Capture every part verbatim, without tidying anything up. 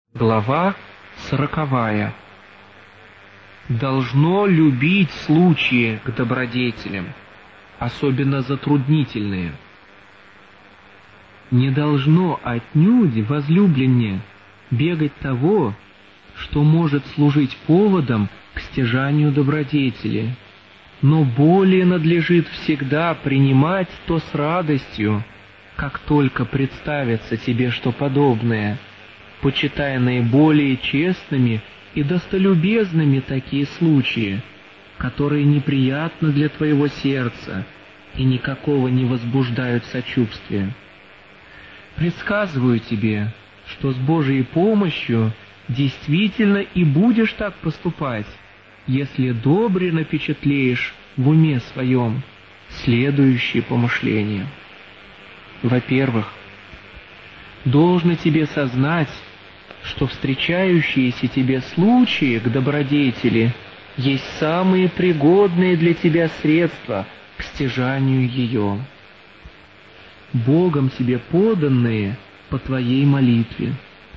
Глава сороковая. Должно любить случаи к добродетелям, особенно затруднительные. Не должно отнюдь, возлюбленнее, бегать того, что может служить поводом к стяжанию добродетели, но более надлежит всегда принимать то с радостью, как только представится тебе что подобное, почитая наиболее честными и достолюбезными такие случаи, которые неприятны для твоего сердца и никакого не возбуждают сочувствия. Предсказываю тебе, что с Божией помощью действительно и будешь так поступать, если добре напечатлеешь в уме своем следующие помышления. Во-первых, должно тебе сознать, что встречающиеся тебе случаи к добродетели есть самые пригодные для тебя средства к стяжанию ее, Богом тебе поданные по твоей молитве.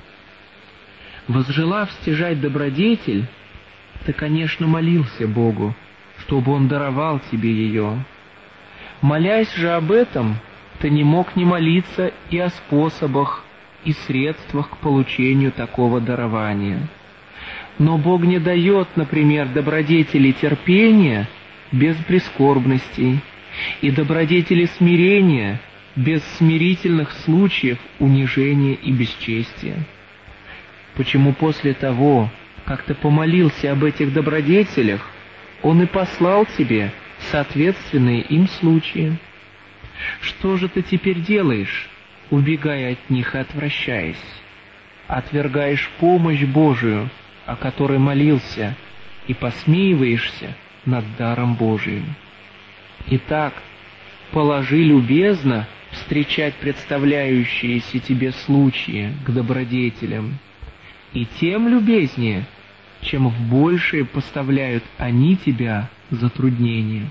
Возжелав стяжать добродетель, ты, конечно, молился Богу, чтобы Он даровал тебе ее. Молясь же об этом, ты не мог не молиться и о способах и средствах к получению такого дарования. Но Бог не дает, например, добродетели терпения без прискорбностей и добродетели смирения без смирительных случаев унижения и бесчестия. Почему после того, как ты помолился об этих добродетелях, Он и послал тебе соответственные им случаи? Что же ты теперь делаешь, убегая от них и отвращаясь? Отвергаешь помощь Божию, о которой молился, и посмеиваешься над даром Божиим. Итак, положи любезно встречать представляющиеся тебе случаи к добродетелям, и тем любезнее, чем в большее поставляют они тебя затруднения.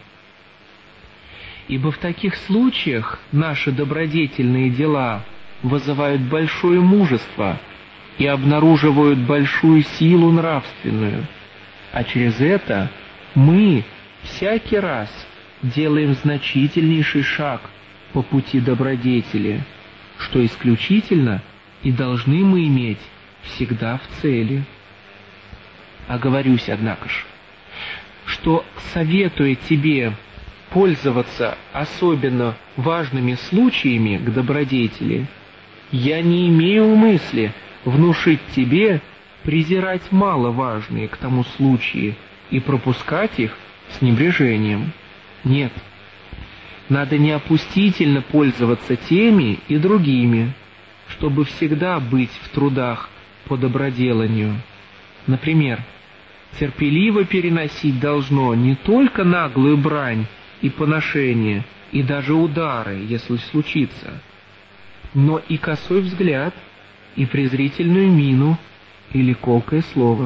Ибо в таких случаях наши добродетельные дела вызывают большое мужество и обнаруживают большую силу нравственную, а через это мы всякий раз делаем значительнейший шаг по пути добродетели, что исключительно и должны мы иметь всегда в цели. Оговорюсь, однако ж, что, советуя тебе пользоваться особенно важными случаями к добродетели, я не имею в мысли внушить тебе презирать маловажные к тому случаи и пропускать их с небрежением. Нет, надо неопустительно пользоваться теми и другими, чтобы всегда быть в трудах по доброделанию. Например, терпеливо переносить должно не только наглую брань и поношение, и даже удары, если случится, но и косой взгляд, и презрительную мину, или колкое слово.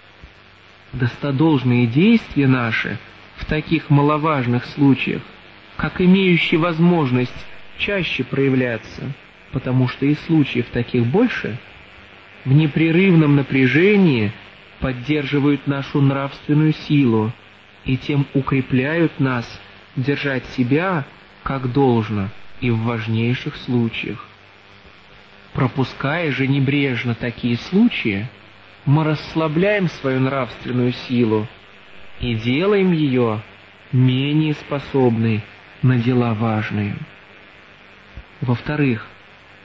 Достодолжные действия наши в таких маловажных случаях, как имеющие возможность чаще проявляться, потому что и случаев таких больше, в непрерывном напряжении поддерживают нашу нравственную силу и тем укрепляют нас держать себя как должно и в важнейших случаях. Пропуская же небрежно такие случаи, мы расслабляем свою нравственную силу и делаем ее менее способной на дела важные. Во-вторых,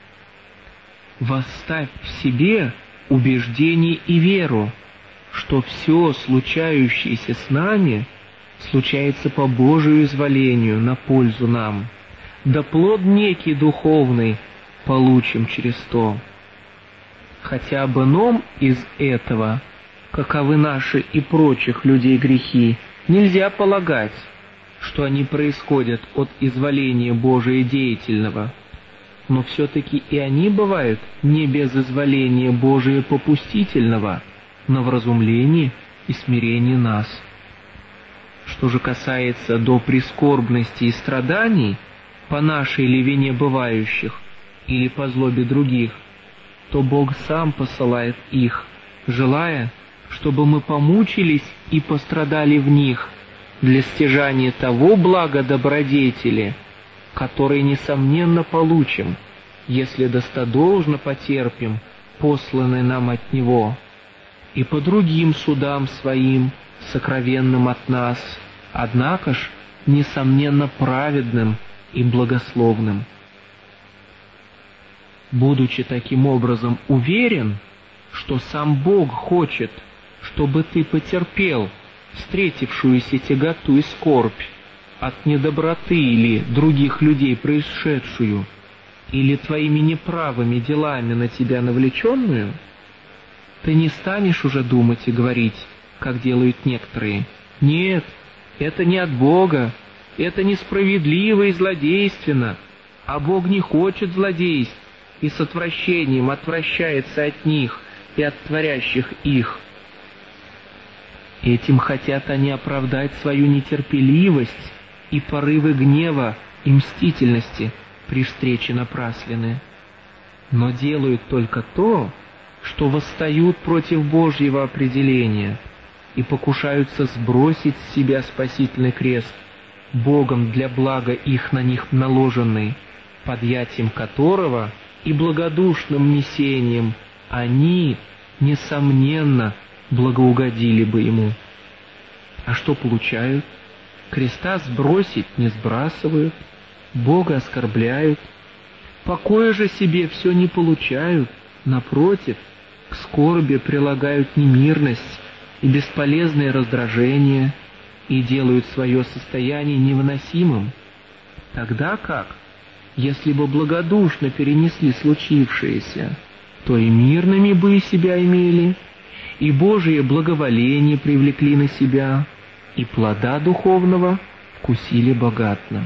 восставь в себе убеждение и веру, что все случающееся с нами случается по Божию изволению на пользу нам, да плод некий духовный получим через то. Хотя об ином из этого, каковы наши и прочих людей грехи, нельзя полагать, что они происходят от изволения Божия деятельного, но все-таки и они бывают не без изволения Божия попустительного, но в вразумлении и смирении нас. Что же касается до прискорбности и страданий, по нашей ли вине бывающих, или по злобе других, то Бог сам посылает их, желая, чтобы мы помучились и пострадали в них для стяжания того блага добродетели, который, несомненно, получим, если достодолжно потерпим посланный нам от Него, и по другим судам Своим, сокровенным от нас, однако ж, несомненно, праведным и благословным. Будучи таким образом уверен, что сам Бог хочет, чтобы ты потерпел встретившуюся тяготу и скорбь от недоброты или других людей происшедшую, или твоими неправыми делами на тебя навлеченную, ты не станешь уже думать и говорить, как делают некоторые: «Нет, это не от Бога, это несправедливо и злодейственно, а Бог не хочет злодейств и с отвращением отвращается от них и от творящих их». Этим хотят они оправдать свою нетерпеливость и порывы гнева и мстительности при встрече напраслены, но делают только то, что восстают против Божьего определения и покушаются сбросить с себя спасительный крест, Богом для блага их на них наложенный, подъятием которого и благодушным несением они, несомненно, благоугодили бы Ему. А что получают? Креста сбросить не сбрасывают, Бога оскорбляют, покоя же себе все не получают, напротив, к скорби прилагают немирность и бесполезные раздражения и делают свое состояние невыносимым. Тогда как, если бы благодушно перенесли случившееся, то и мирными бы и себя имели, и Божие благоволение привлекли на себя, и плода духовного вкусили богатно.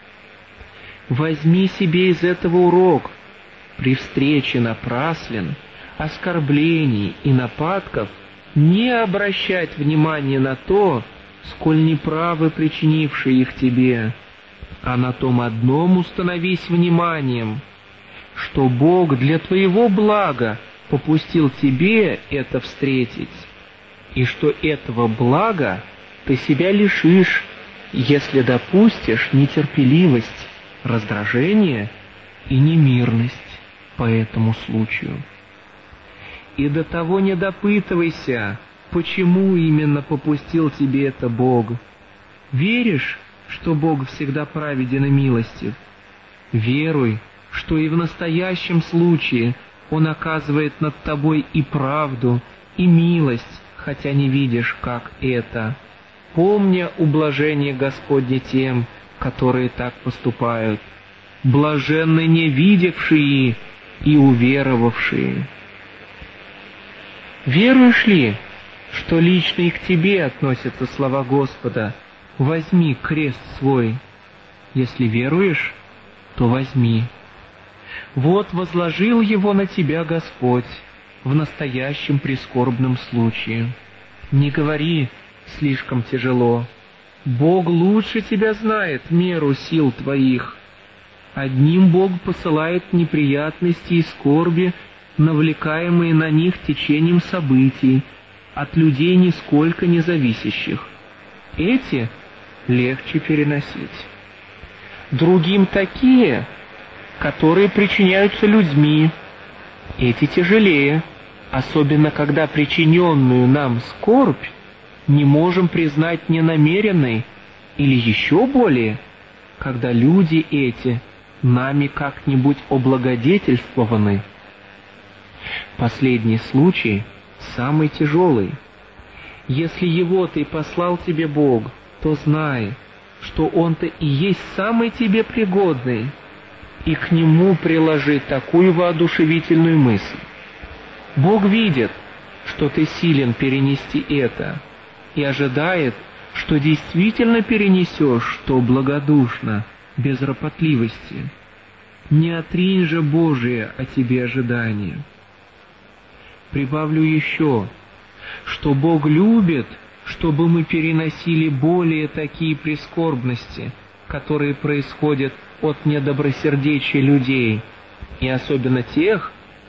Возьми себе из этого урок: при встрече напраслен, оскорблений и нападков не обращать внимания на то, сколь неправы причинившие их тебе, а на том одном установись вниманием, что Бог для твоего блага попустил тебе это встретить, и что этого блага ты себя лишишь, если допустишь нетерпеливость, раздражение и немирность по этому случаю. И до того не допытывайся, почему именно попустил тебе это Бог. Веришь, что Бог всегда праведен и милостив? Веруй, что и в настоящем случае Он оказывает над тобой и правду, и милость, хотя не видишь, как это, помня ублажение Господне тем, которые так поступают, блаженны не видевшие и уверовавшие. Веруешь ли, что лично и к тебе относятся слова Господа: «Возьми крест свой»? Если веруешь, то возьми. Вот возложил его на тебя Господь в настоящем прискорбном случае. Не говори: слишком тяжело. Бог лучше тебя знает меру сил твоих. Одним Бог посылает неприятности и скорби, навлекаемые на них течением событий, от людей нисколько не зависящих. Эти легче переносить. Другим такие, которые причиняются людьми. Эти тяжелее, особенно когда причиненную нам скорбь не можем признать ненамеренной, или еще более, когда люди эти нами как-нибудь облагодетельствованы. Последний случай самый тяжелый. Если его-то и послал тебе Бог, то знай, что Он-то и есть самый тебе пригодный, и к нему приложи такую воодушевительную мысль. Бог видит, что ты силен перенести это, и ожидает, что действительно перенесешь, что благодушно, без ропотливости. Не отринь же Божие о тебе ожидание. Прибавлю еще, что Бог любит, чтобы мы переносили более такие прискорбности, которые происходят от недобросердечия людей, и особенно тех,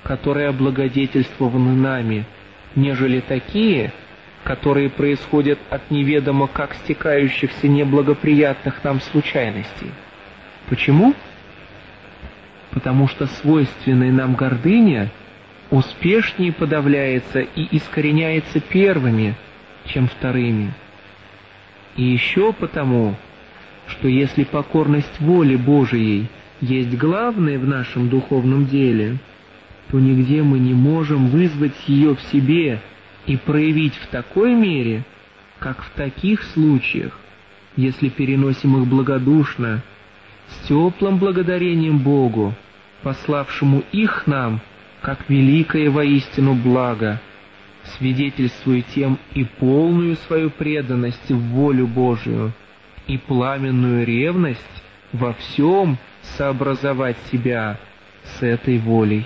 которые облагодетельствованы нами, нежели такие, которые происходят от неведомо как стекающихся неблагоприятных нам случайностей. Почему? Потому что свойственная нам гордыня успешнее подавляется и искореняется первыми, чем вторыми. И еще потому, что если покорность воле Божией есть главное в нашем духовном деле, то нигде мы не можем вызвать ее в себе и проявить в такой мере, как в таких случаях, если переносим их благодушно, с теплым благодарением Богу, пославшему их нам, как великое воистину благо, свидетельствуя тем и полную свою преданность в волю Божию, и пламенную ревность во всем сообразовать себя с этой волей.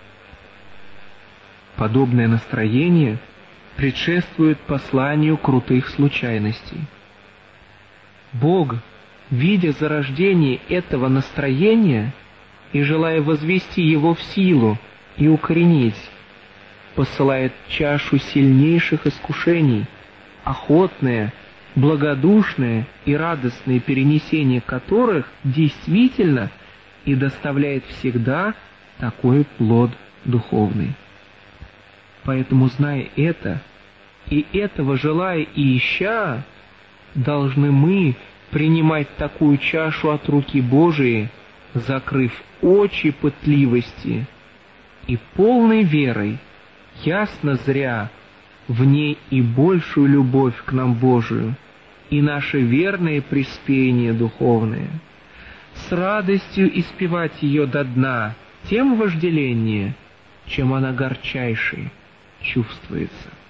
Подобное настроение предшествует посланию крутых случайностей. Бог, видя зарождение этого настроения и желая возвести его в силу и укоренить, посылает чашу сильнейших искушений, охотное, благодушное и радостное перенесение которых действительно и доставляет всегда такой плод духовный. Поэтому, зная это, и этого желая и ища, должны мы принимать такую чашу от руки Божией, закрыв очи пытливости и полной верой, ясно зря в ней и большую любовь к нам Божию, и наше верное приспение духовное, с радостью испевать ее до дна, тем вожделение, чем она горчайшей чувствуется.